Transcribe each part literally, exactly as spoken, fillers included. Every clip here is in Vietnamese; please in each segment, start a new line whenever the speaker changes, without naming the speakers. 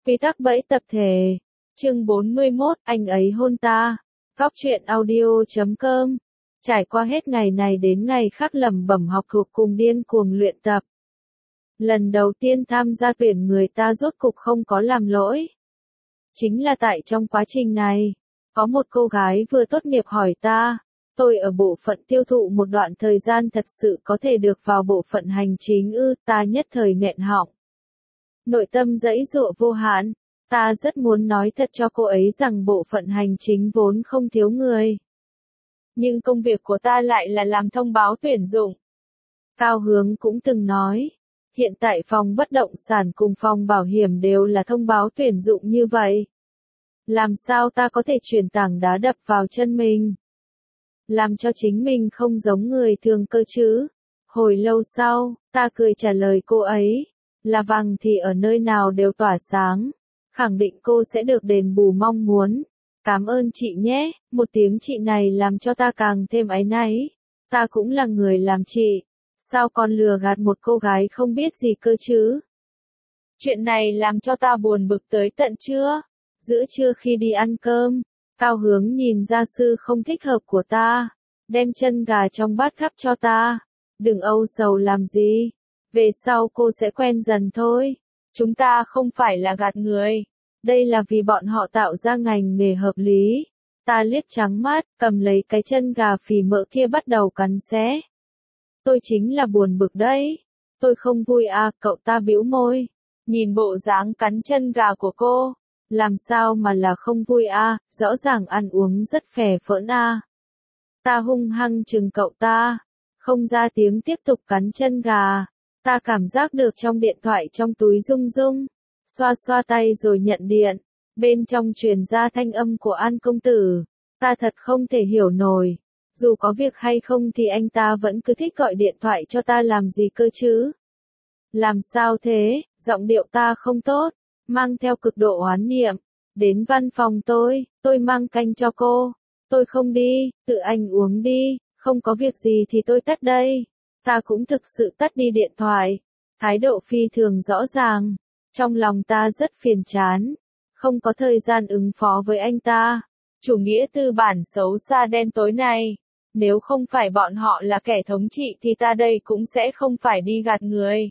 Quy tắc bẫy tập thể. Chương bốn mươi mốt, anh ấy hôn ta. Góc truyện audio chấm com. Trải qua hết ngày này đến ngày khác lẩm bẩm học thuộc cùng điên cuồng luyện tập. Lần đầu tiên tham gia tuyển người ta rốt cục không có làm lỗi. Chính là tại trong quá trình này, có một cô gái vừa tốt nghiệp hỏi ta, tôi ở bộ phận tiêu thụ một đoạn thời gian thật sự có thể được vào bộ phận hành chính ư, ta nhất thời nghẹn họng. Nội tâm giãy giụa vô hạn, ta rất muốn nói thật cho cô ấy rằng bộ phận hành chính vốn không thiếu người. Nhưng công việc của ta lại là làm thông báo tuyển dụng. Cao Hướng cũng từng nói, hiện tại phòng bất động sản cùng phòng bảo hiểm đều là thông báo tuyển dụng như vậy. Làm sao ta có thể chuyển tảng đá đập vào chân mình? Làm cho chính mình không giống người thường cơ chứ? Hồi lâu sau, ta cười trả lời cô ấy, là vàng thì ở nơi nào đều tỏa sáng. Khẳng định cô sẽ được đền bù mong muốn. Cảm ơn chị nhé, một tiếng chị này làm cho ta càng thêm áy náy. Ta cũng là người làm chị. Sao còn lừa gạt một cô gái không biết gì cơ chứ? Chuyện này làm cho ta buồn bực tới tận trưa. Giữa trưa khi đi ăn cơm, Cao Hướng nhìn gia sư không thích hợp của ta, đem chân gà trong bát khắp cho ta. Đừng âu sầu làm gì, về sau cô sẽ quen dần thôi. Chúng ta không phải là gạt người, đây là vì bọn họ tạo ra ngành nghề hợp lý. Ta liếc trắng mắt, cầm lấy cái chân gà phì mỡ kia bắt đầu cắn xé. Tôi chính là buồn bực đấy. Tôi không vui à, cậu ta bĩu môi. Nhìn bộ dáng cắn chân gà của cô, làm sao mà là không vui à, rõ ràng ăn uống rất phè phỡn à. Ta hung hăng chừng cậu ta, không ra tiếng tiếp tục cắn chân gà. Ta cảm giác được trong điện thoại trong túi rung rung, xoa xoa tay rồi nhận điện, bên trong truyền ra thanh âm của An công tử. Ta thật không thể hiểu nổi, dù có việc hay không thì anh ta vẫn cứ thích gọi điện thoại cho ta làm gì cơ chứ? Làm sao thế, giọng điệu ta không tốt, mang theo cực độ oán niệm. Đến văn phòng tôi, tôi mang canh cho cô. Tôi không đi, tự anh uống đi, không có việc gì thì tôi tắt đây. Ta cũng thực sự tắt đi điện thoại. Thái độ phi thường rõ ràng. Trong lòng ta rất phiền chán. Không có thời gian ứng phó với anh ta. Chủ nghĩa tư bản xấu xa đen tối này. Nếu không phải bọn họ là kẻ thống trị thì ta đây cũng sẽ không phải đi gạt người.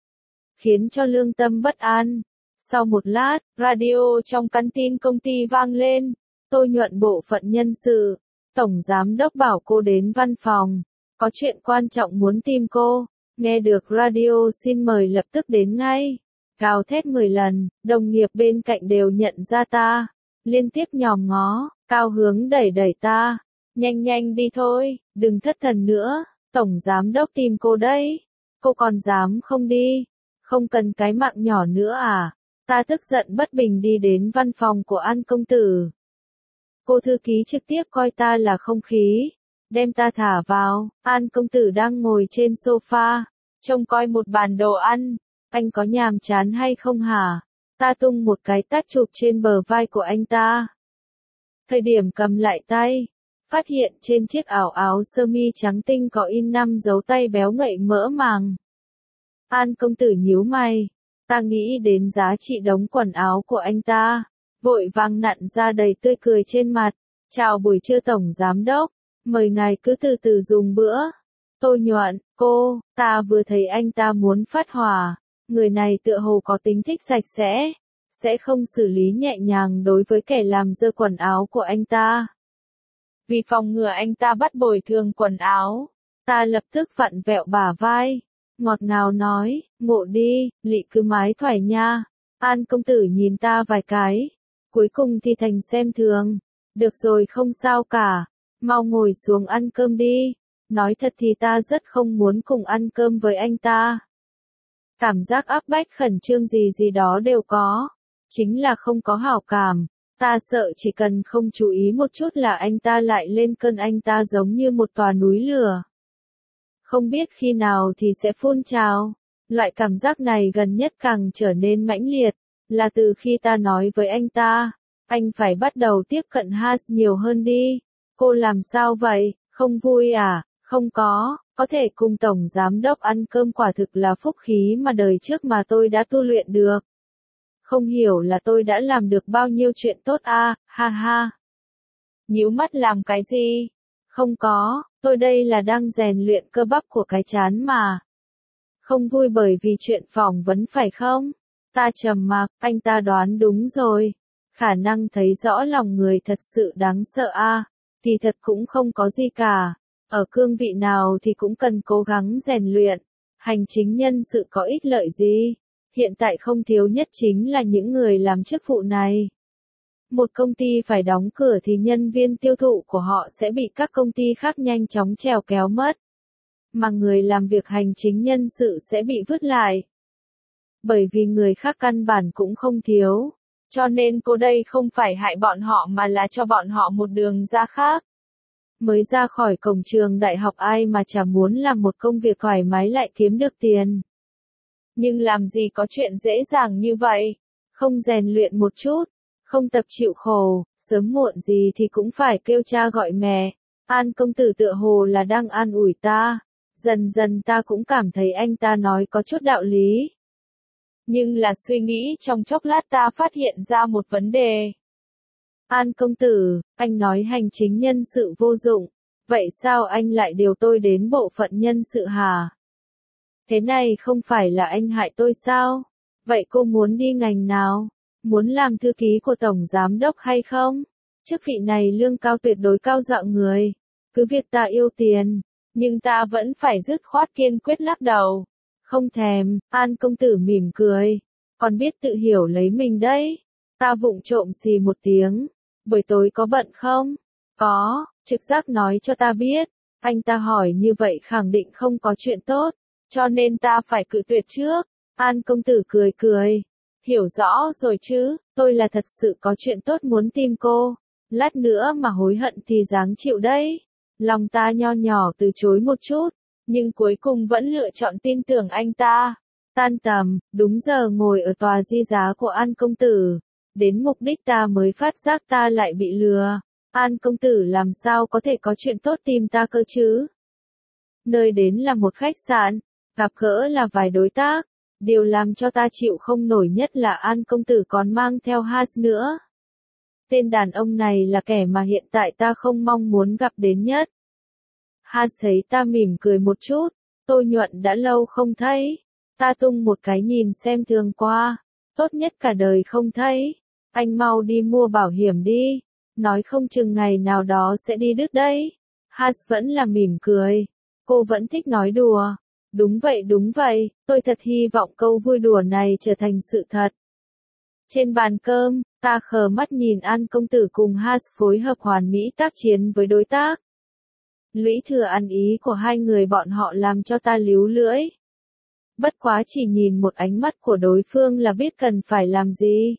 Khiến cho lương tâm bất an. Sau một lát, radio trong căn tin công ty vang lên. Tôi nhuận bộ phận nhân sự. Tổng giám đốc bảo cô đến văn phòng. Có chuyện quan trọng muốn tìm cô. Nghe được radio xin mời lập tức đến ngay. Gào thét mười lần, đồng nghiệp bên cạnh đều nhận ra ta. Liên tiếp nhòm ngó, Cao Hướng đẩy đẩy ta. Nhanh nhanh đi thôi, đừng thất thần nữa. Tổng giám đốc tìm cô đấy. Cô còn dám không đi? Không cần cái mạng nhỏ nữa à? Ta tức giận bất bình đi đến văn phòng của An công tử. Cô thư ký trực tiếp coi ta là không khí. Đem ta thả vào. An công tử đang ngồi trên sofa, trông coi một bàn đồ ăn. Anh có nhàm chán hay không hả? Ta tung một cái tát chụp trên bờ vai của anh ta. Thời điểm cầm lại tay, phát hiện trên chiếc áo áo sơ mi trắng tinh có in năm dấu tay béo ngậy mỡ màng. An công tử nhíu mày. Ta nghĩ đến giá trị đống quần áo của anh ta, vội vàng nặn ra đầy tươi cười trên mặt. Chào buổi trưa tổng giám đốc, mời ngài cứ từ từ dùng bữa. Tôi nhuận, cô, ta vừa thấy anh ta muốn phát hỏa. Người này tựa hồ có tính thích sạch sẽ, sẽ không xử lý nhẹ nhàng đối với kẻ làm dơ quần áo của anh ta. Vì phòng ngừa anh ta bắt bồi thường quần áo, ta lập tức vặn vẹo bả vai, ngọt ngào nói, ngộ đi, lị cứ mái thoải nha. An công tử nhìn ta vài cái, cuối cùng thì thành xem thường. Được rồi không sao cả, mau ngồi xuống ăn cơm đi. Nói thật thì ta rất không muốn cùng ăn cơm với anh ta. Cảm giác áp bách khẩn trương gì gì đó đều có. Chính là không có hảo cảm. Ta sợ chỉ cần không chú ý một chút là anh ta lại lên cơn, anh ta giống như một tòa núi lửa. Không biết khi nào thì sẽ phun trào. Loại cảm giác này gần nhất càng trở nên mãnh liệt. Là từ khi ta nói với anh ta, anh phải bắt đầu tiếp cận Has nhiều hơn đi. Cô làm sao vậy, không vui à? Không có, có thể cùng tổng giám đốc ăn cơm quả thực là phúc khí mà đời trước mà tôi đã tu luyện được. Không hiểu là tôi đã làm được bao nhiêu chuyện tốt a, ha ha. Nhíu mắt làm cái gì? Không có, tôi đây là đang rèn luyện cơ bắp của cái trán mà. Không vui bởi vì chuyện phỏng vấn phải không? Ta trầm mặc, anh ta đoán đúng rồi. Khả năng thấy rõ lòng người thật sự đáng sợ a, thì thật cũng không có gì cả. Ở cương vị nào thì cũng cần cố gắng rèn luyện. Hành chính nhân sự có ích lợi gì? Hiện tại không thiếu nhất chính là những người làm chức vụ này. Một công ty phải đóng cửa thì nhân viên tiêu thụ của họ sẽ bị các công ty khác nhanh chóng trèo kéo mất. Mà người làm việc hành chính nhân sự sẽ bị vứt lại. Bởi vì người khác căn bản cũng không thiếu. Cho nên cô đây không phải hại bọn họ mà là cho bọn họ một đường ra khác. Mới ra khỏi cổng trường đại học ai mà chả muốn làm một công việc thoải mái lại kiếm được tiền. Nhưng làm gì có chuyện dễ dàng như vậy. Không rèn luyện một chút. Không tập chịu khổ, sớm muộn gì thì cũng phải kêu cha gọi mẹ. An công tử tựa hồ là đang an ủi ta. Dần dần ta cũng cảm thấy anh ta nói có chút đạo lý. Nhưng là suy nghĩ trong chốc lát ta phát hiện ra một vấn đề. An công tử, anh nói hành chính nhân sự vô dụng. Vậy sao anh lại điều tôi đến bộ phận nhân sự hả? Thế này không phải là anh hại tôi sao? Vậy cô muốn đi ngành nào? Muốn làm thư ký của tổng giám đốc hay không? Chức vị này lương cao tuyệt đối cao dọa người. Cứ việc ta yêu tiền, nhưng ta vẫn phải dứt khoát kiên quyết lắc đầu. Không thèm, An công tử mỉm cười. Còn biết tự hiểu lấy mình đấy. Ta vụng trộm xì một tiếng. Buổi tối có bận không? Có, trực giác nói cho ta biết. Anh ta hỏi như vậy khẳng định không có chuyện tốt. Cho nên ta phải cự tuyệt trước. An công tử cười cười. Hiểu rõ rồi chứ, tôi là thật sự có chuyện tốt muốn tìm cô. Lát nữa mà hối hận thì dáng chịu đấy. Lòng ta nho nhỏ từ chối một chút, nhưng cuối cùng vẫn lựa chọn tin tưởng anh ta. Tan tầm, đúng giờ ngồi ở tòa di giá của An công tử. Đến mục đích ta mới phát giác ta lại bị lừa. An công tử làm sao có thể có chuyện tốt tìm ta cơ chứ? Nơi đến là một khách sạn, gặp gỡ là vài đối tác. Điều làm cho ta chịu không nổi nhất là An công tử còn mang theo Has nữa. Tên đàn ông này là kẻ mà hiện tại ta không mong muốn gặp đến nhất. Has thấy ta mỉm cười một chút, tôi nhuận đã lâu không thấy. Ta tung một cái nhìn xem thường qua, tốt nhất cả đời không thấy. Anh mau đi mua bảo hiểm đi, nói không chừng ngày nào đó sẽ đi đứt đấy. Has vẫn là mỉm cười, cô vẫn thích nói đùa. Đúng vậy đúng vậy, tôi thật hy vọng câu vui đùa này trở thành sự thật. Trên bàn cơm, ta khờ mắt nhìn An công tử cùng Has phối hợp hoàn mỹ tác chiến với đối tác. Lũy thừa ăn ý của hai người bọn họ làm cho ta líu lưỡi. Bất quá chỉ nhìn một ánh mắt của đối phương là biết cần phải làm gì.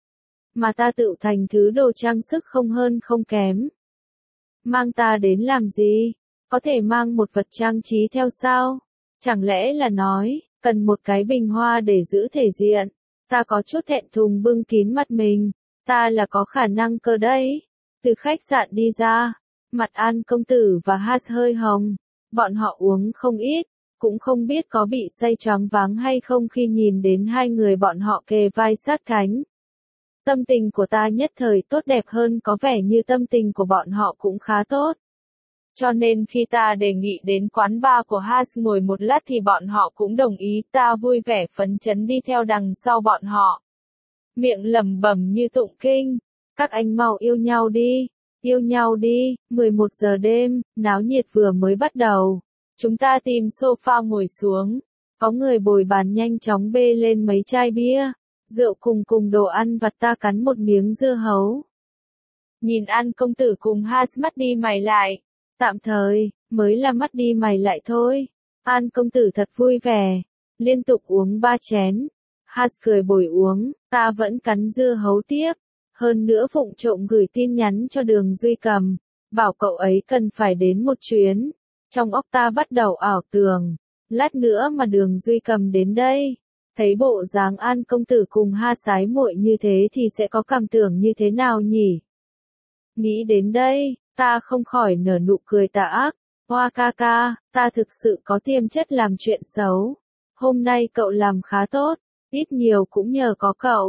Mà ta tự thành thứ đồ trang sức không hơn không kém. Mang ta đến làm gì? Có thể mang một vật trang trí theo sao? Chẳng lẽ là nói, cần một cái bình hoa để giữ thể diện. Ta có chút thẹn thùng bưng kín mặt mình. Ta là có khả năng cơ đấy. Từ khách sạn đi ra, mặt An công tử và Has hơi hồng. Bọn họ uống không ít, cũng không biết có bị say choáng váng hay không khi nhìn đến hai người bọn họ kề vai sát cánh. Tâm tình của ta nhất thời tốt đẹp hơn, có vẻ như tâm tình của bọn họ cũng khá tốt. Cho nên khi ta đề nghị đến quán bar của Has ngồi một lát thì bọn họ cũng đồng ý, ta vui vẻ phấn chấn đi theo đằng sau bọn họ. Miệng lẩm bẩm như tụng kinh, các anh mau yêu nhau đi, yêu nhau đi, mười một giờ đêm, náo nhiệt vừa mới bắt đầu. Chúng ta tìm sofa ngồi xuống, có người bồi bàn nhanh chóng bê lên mấy chai bia, rượu cùng cùng đồ ăn vặt, ta cắn một miếng dưa hấu. Nhìn An công tử cùng Has mắt đi mày lại. Tạm thời, mới là mắt đi mày lại thôi. An công tử thật vui vẻ, liên tục uống ba chén. Has cười bồi uống, ta vẫn cắn dưa hấu tiếp. Hơn nữa vụng trộm gửi tin nhắn cho Đường Duy Cầm, bảo cậu ấy cần phải đến một chuyến. Trong óc ta bắt đầu ảo tưởng, lát nữa mà Đường Duy Cầm đến đây, thấy bộ dáng An công tử cùng Ha sái muội như thế thì sẽ có cảm tưởng như thế nào nhỉ? Nghĩ đến đây, ta không khỏi nở nụ cười tà ác. Hoa ca ca, ta thực sự có tiềm chất làm chuyện xấu. Hôm nay cậu làm khá tốt, ít nhiều cũng nhờ có cậu.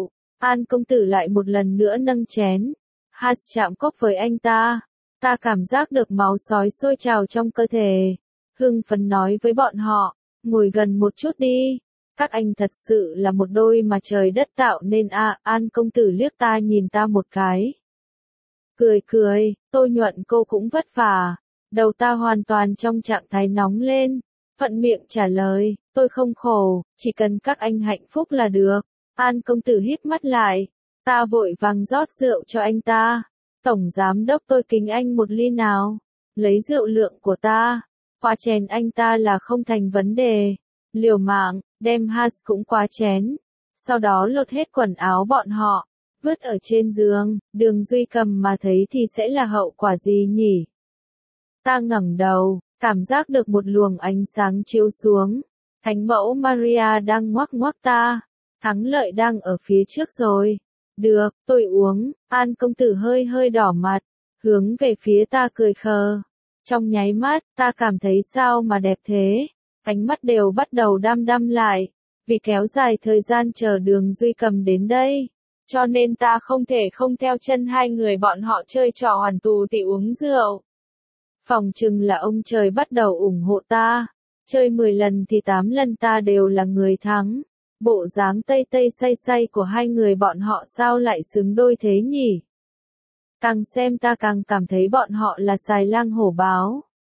An công tử lại một lần nữa nâng chén. Has chạm cốc với anh ta. Ta cảm giác được máu sói sôi trào trong cơ thể. Hưng phấn nói với bọn họ, ngồi gần một chút đi. Các anh thật sự là một đôi mà trời đất tạo nên à. An công tử liếc ta nhìn ta một cái. Cười cười, Tô Nhuận cô cũng vất vả. Đầu ta hoàn toàn trong trạng thái nóng lên. Thuận miệng trả lời, tôi không khổ, chỉ cần các anh hạnh phúc là được. An công tử híp mắt lại. Ta vội vàng rót rượu cho anh ta. Tổng giám đốc tôi kính anh một ly nào. Lấy rượu lượng của ta. Qua chén anh ta là không thành vấn đề. Liều mạng, đem Has cũng qua chén. Sau đó lột hết quần áo bọn họ. Vứt ở trên giường, Đường Duy Cầm mà thấy thì sẽ là hậu quả gì nhỉ? Ta ngẩng đầu, cảm giác được một luồng ánh sáng chiếu xuống. Thánh mẫu Maria đang ngoắc ngoắc ta. Thắng lợi đang ở phía trước rồi. Được, tôi uống. An công tử hơi hơi đỏ mặt, hướng về phía ta cười khờ. Trong nháy mắt, ta cảm thấy sao mà đẹp thế. Ánh mắt đều bắt đầu đăm đăm lại. Vì kéo dài thời gian chờ Đường Duy Cầm đến đây. Cho nên ta không thể không theo chân hai người bọn họ chơi trò hoàn tù tỉ uống rượu. Phòng chừng là ông trời bắt đầu ủng hộ ta. Chơi mười lần thì tám lần ta đều là người thắng. Bộ dáng tây tây say say của hai người bọn họ sao lại xứng đôi thế nhỉ? Càng xem ta càng cảm thấy bọn họ là xài lang hổ báo.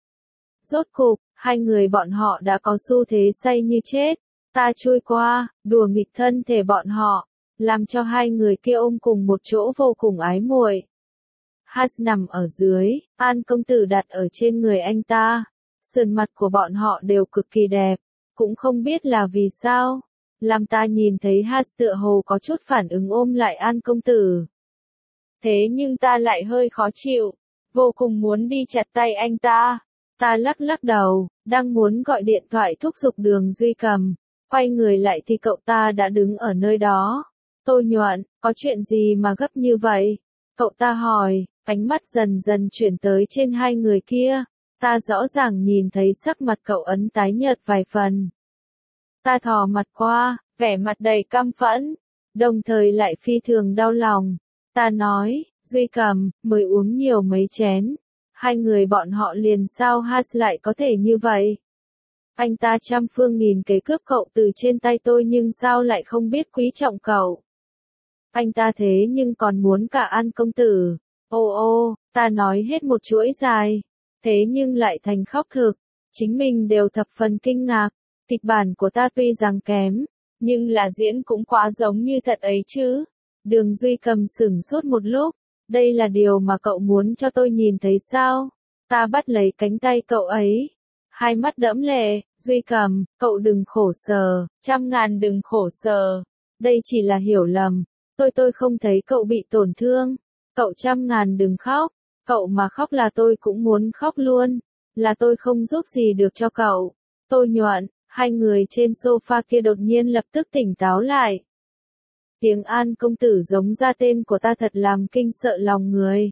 Rốt cục, hai người bọn họ đã có xu thế say như chết. Ta chui qua, đùa nghịch thân thể bọn họ, làm cho hai người kia ôm cùng một chỗ vô cùng ái muội. Has nằm ở dưới, An công tử đặt ở trên người anh ta. Sườn mặt của bọn họ đều cực kỳ đẹp, cũng không biết là vì sao. Làm ta nhìn thấy Has tựa hồ có chút phản ứng ôm lại An công tử. Thế nhưng ta lại hơi khó chịu, vô cùng muốn đi chặt tay anh ta. Ta lắc lắc đầu, đang muốn gọi điện thoại thúc giục Đường Duy Cầm. Quay người lại thì cậu ta đã đứng ở nơi đó. Tô Nhuận, có chuyện gì mà gấp như vậy? Cậu ta hỏi, ánh mắt dần dần chuyển tới trên hai người kia. Ta rõ ràng nhìn thấy sắc mặt cậu ấn tái nhợt vài phần. Ta thò mặt qua, vẻ mặt đầy căm phẫn, đồng thời lại phi thường đau lòng. Ta nói, Duy Cầm, mới uống nhiều mấy chén. Hai người bọn họ liền sao Has lại có thể như vậy? Anh ta trăm phương nghìn kế cướp cậu từ trên tay tôi nhưng sao lại không biết quý trọng cậu? Anh ta thế nhưng còn muốn cả An công tử. Ô ô, ta nói hết một chuỗi dài. Thế nhưng lại thành khóc thực. Chính mình đều thập phần kinh ngạc. Kịch bản của ta tuy rằng kém, nhưng là diễn cũng quá giống như thật ấy chứ. Đường Duy Cầm sửng sốt một lúc. Đây là điều mà cậu muốn cho tôi nhìn thấy sao? Ta bắt lấy cánh tay cậu ấy. Hai mắt đẫm lệ, Duy Cầm, cậu đừng khổ sở, trăm ngàn đừng khổ sở. Đây chỉ là hiểu lầm. Tôi tôi không thấy cậu bị tổn thương. Cậu trăm ngàn đừng khóc. Cậu mà khóc là tôi cũng muốn khóc luôn. Là tôi không giúp gì được cho cậu. Tô Nhuận, hai người trên sofa kia đột nhiên lập tức tỉnh táo lại. Tiếng An công tử giống ra tên của ta thật làm kinh sợ lòng người.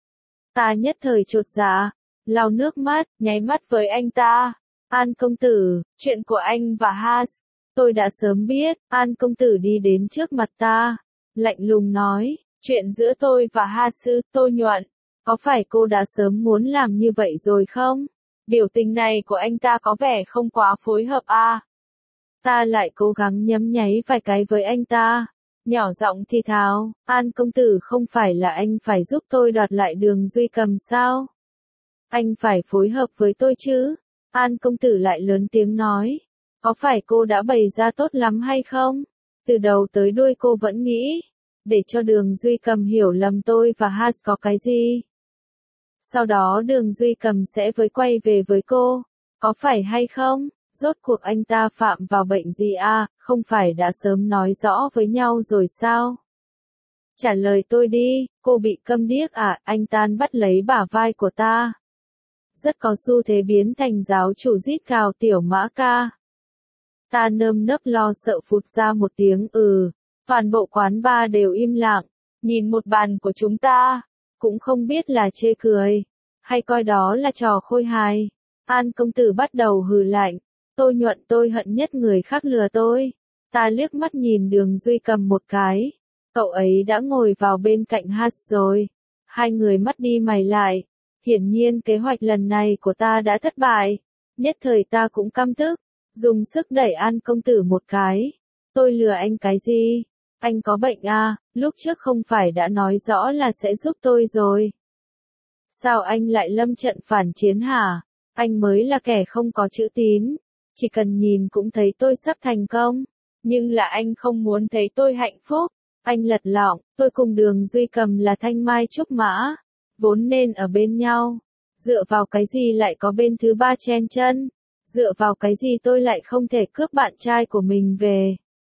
Ta nhất thời chột dạ, lau nước mắt, nháy mắt với anh ta. An công tử, chuyện của anh và Has, tôi đã sớm biết. An công tử đi đến trước mặt ta, lạnh lùng nói, chuyện giữa tôi và Has sư, Tô Nhuận, có phải cô đã sớm muốn làm như vậy rồi không? Biểu tình này của anh ta có vẻ không quá phối hợp à? Ta lại cố gắng nhấm nháy vài cái với anh ta. Nhỏ giọng thì thào, An công tử không phải là anh phải giúp tôi đoạt lại Đường Duy Cầm sao? Anh phải phối hợp với tôi chứ? An công tử lại lớn tiếng nói, có phải cô đã bày ra tốt lắm hay không? Từ đầu tới đuôi cô vẫn nghĩ, để cho Đường Duy Cầm hiểu lầm tôi và Has có cái gì. Sau đó Đường Duy Cầm sẽ với quay về với cô, có phải hay không? Rốt cuộc anh ta phạm vào bệnh gì à, không phải đã sớm nói rõ với nhau rồi sao? Trả lời tôi đi, cô bị câm điếc à? Anh ta bắt lấy bả vai của ta. Rất có xu thế biến thành giáo chủ rít gào tiểu mã ca. Ta nơm nớp lo sợ phụt ra một tiếng ừ, toàn bộ quán bar đều im lặng, nhìn một bàn của chúng ta, cũng không biết là chê cười, hay coi đó là trò khôi hài. An công tử bắt đầu hừ lạnh. Tô Nhuận tôi hận nhất người khác lừa tôi. Ta liếc mắt nhìn Đường Duy Cầm một cái. Cậu ấy đã ngồi vào bên cạnh Hát rồi. Hai người mắt đi mày lại. Hiển nhiên kế hoạch lần này của ta đã thất bại. Nhất thời ta cũng căm tức. Dùng sức đẩy An công tử một cái. Tôi lừa anh cái gì? Anh có bệnh à? Lúc trước không phải đã nói rõ là sẽ giúp tôi rồi. Sao anh lại lâm trận phản chiến hả? Anh mới là kẻ không có chữ tín. Chỉ cần nhìn cũng thấy tôi sắp thành công. Nhưng là anh không muốn thấy tôi hạnh phúc. Anh lật lọng, tôi cùng Đường Duy Cầm là thanh mai trúc mã. Vốn nên ở bên nhau. Dựa vào cái gì lại có bên thứ ba chen chân? Dựa vào cái gì tôi lại không thể cướp bạn trai của mình về?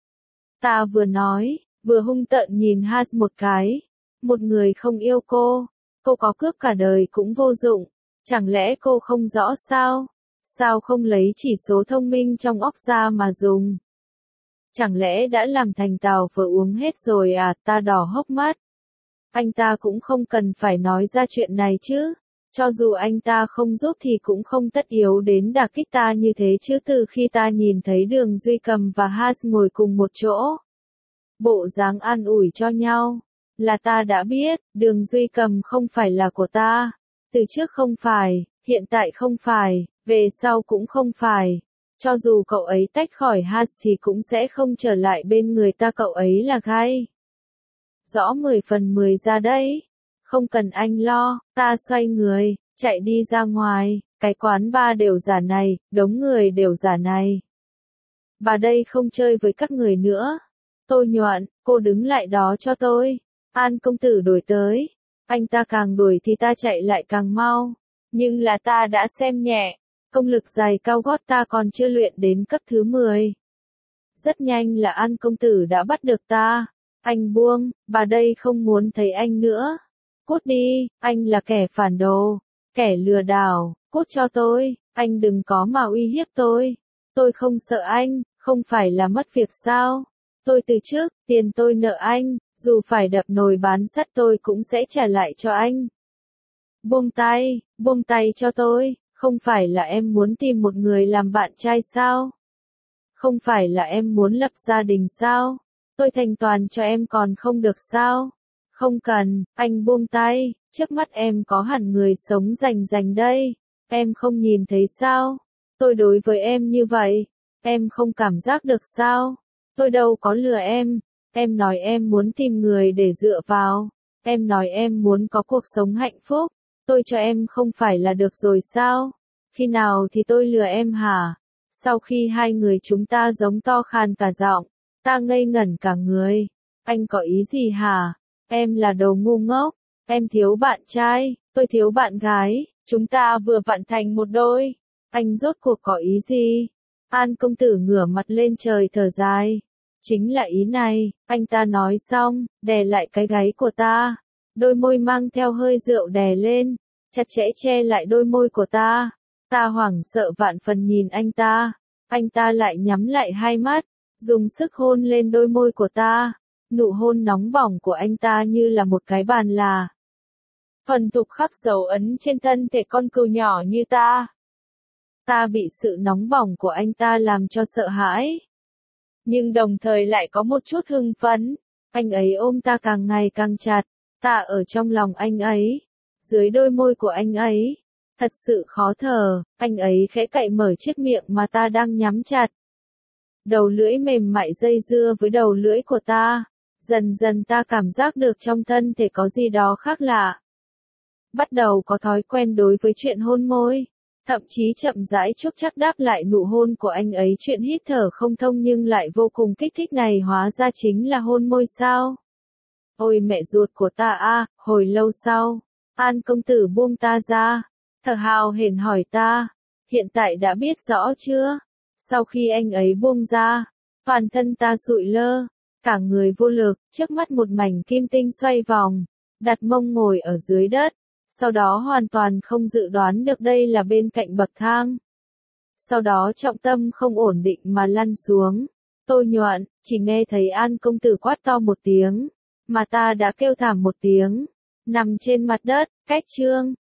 Ta vừa nói, vừa hung tợn nhìn Hát một cái. Một người không yêu cô, cô có cướp cả đời cũng vô dụng. Chẳng lẽ cô không rõ sao? Sao không lấy chỉ số thông minh trong óc ra mà dùng? Chẳng lẽ đã làm thành tàu vừa uống hết rồi à? Ta đỏ hốc mắt. Anh ta cũng không cần phải nói ra chuyện này chứ. Cho dù anh ta không giúp thì cũng không tất yếu đến đả kích ta như thế chứ. Từ khi ta nhìn thấy Đường Duy Cầm và Hát ngồi cùng một chỗ, bộ dáng an ủi cho nhau, là ta đã biết, Đường Duy Cầm không phải là của ta. Từ trước không phải, hiện tại không phải, về sau cũng không phải. Cho dù cậu ấy tách khỏi Hát thì cũng sẽ không trở lại bên người ta. Cậu ấy là gai. Rõ mười phần mười ra đấy. Không cần anh lo. Ta xoay người, chạy đi ra ngoài. Cái quán bar đều giả này, đống người đều giả này. Bà đây không chơi với các người nữa. Tôi nhoạn, cô đứng lại đó cho tôi. An công tử đuổi tới. Anh ta càng đuổi thì ta chạy lại càng mau. Nhưng là ta đã xem nhẹ. Công lực giày cao gót ta còn chưa luyện đến cấp thứ mười. Rất nhanh là An công tử đã bắt được ta. Anh buông, bà đây không muốn thấy anh nữa. Cút đi, anh là kẻ phản đồ, kẻ lừa đảo, cút cho tôi, anh đừng có mà uy hiếp tôi. Tôi không sợ anh, không phải là mất việc sao? Tôi từ trước, tiền tôi nợ anh, dù phải đập nồi bán sắt tôi cũng sẽ trả lại cho anh. Buông tay, buông tay cho tôi, không phải là em muốn tìm một người làm bạn trai sao? Không phải là em muốn lập gia đình sao? Tôi thành toàn cho em còn không được sao? Không cần, anh buông tay, trước mắt em có hẳn người sống rành rành đây. Em không nhìn thấy sao? Tôi đối với em như vậy, em không cảm giác được sao? Tôi đâu có lừa em. Em nói em muốn tìm người để dựa vào. Em nói em muốn có cuộc sống hạnh phúc. Tôi cho em không phải là được rồi sao? Khi nào thì tôi lừa em hả? Sau khi hai người chúng ta giống to khàn cả giọng, ta ngây ngẩn cả người. Anh có ý gì hả? Em là đồ ngu ngốc. Em thiếu bạn trai, tôi thiếu bạn gái. Chúng ta vừa vặn thành một đôi. Anh rốt cuộc có ý gì? An công tử ngửa mặt lên trời thở dài. Chính là ý này, anh ta nói xong, đè lại cái gáy của ta. Đôi môi mang theo hơi rượu đè lên, chặt chẽ che lại đôi môi của ta. Ta hoảng sợ vạn phần nhìn anh ta. Anh ta lại nhắm lại hai mắt, dùng sức hôn lên đôi môi của ta. Nụ hôn nóng bỏng của anh ta như là một cái bàn là thuần thục khắc dấu ấn trên thân thể con cừu nhỏ như ta. Ta bị sự nóng bỏng của anh ta làm cho sợ hãi, nhưng đồng thời lại có một chút hưng phấn. Anh ấy ôm ta càng ngày càng chặt, ta ở trong lòng anh ấy, dưới đôi môi của anh ấy. Thật sự khó thở, anh ấy khẽ cạy mở chiếc miệng mà ta đang nhắm chặt. Đầu lưỡi mềm mại dây dưa với đầu lưỡi của ta. Dần dần ta cảm giác được trong thân thể có gì đó khác lạ. Bắt đầu có thói quen đối với chuyện hôn môi. Thậm chí chậm rãi chúc chắc đáp lại nụ hôn của anh ấy. Chuyện hít thở không thông nhưng lại vô cùng kích thích này hóa ra chính là hôn môi sao. Ôi mẹ ruột của ta a, hồi lâu sau, An công tử buông ta ra, thở hào hển hỏi ta, hiện tại đã biết rõ chưa? Sau khi anh ấy buông ra, toàn thân ta sụi lơ, cả người vô lực, trước mắt một mảnh kim tinh xoay vòng, đặt mông ngồi ở dưới đất, sau đó hoàn toàn không dự đoán được đây là bên cạnh bậc thang. Sau đó trọng tâm không ổn định mà lăn xuống. Tôi nhoạn, chỉ nghe thấy An công tử quát to một tiếng, mà ta đã kêu thảm một tiếng, nằm trên mặt đất, cách chương.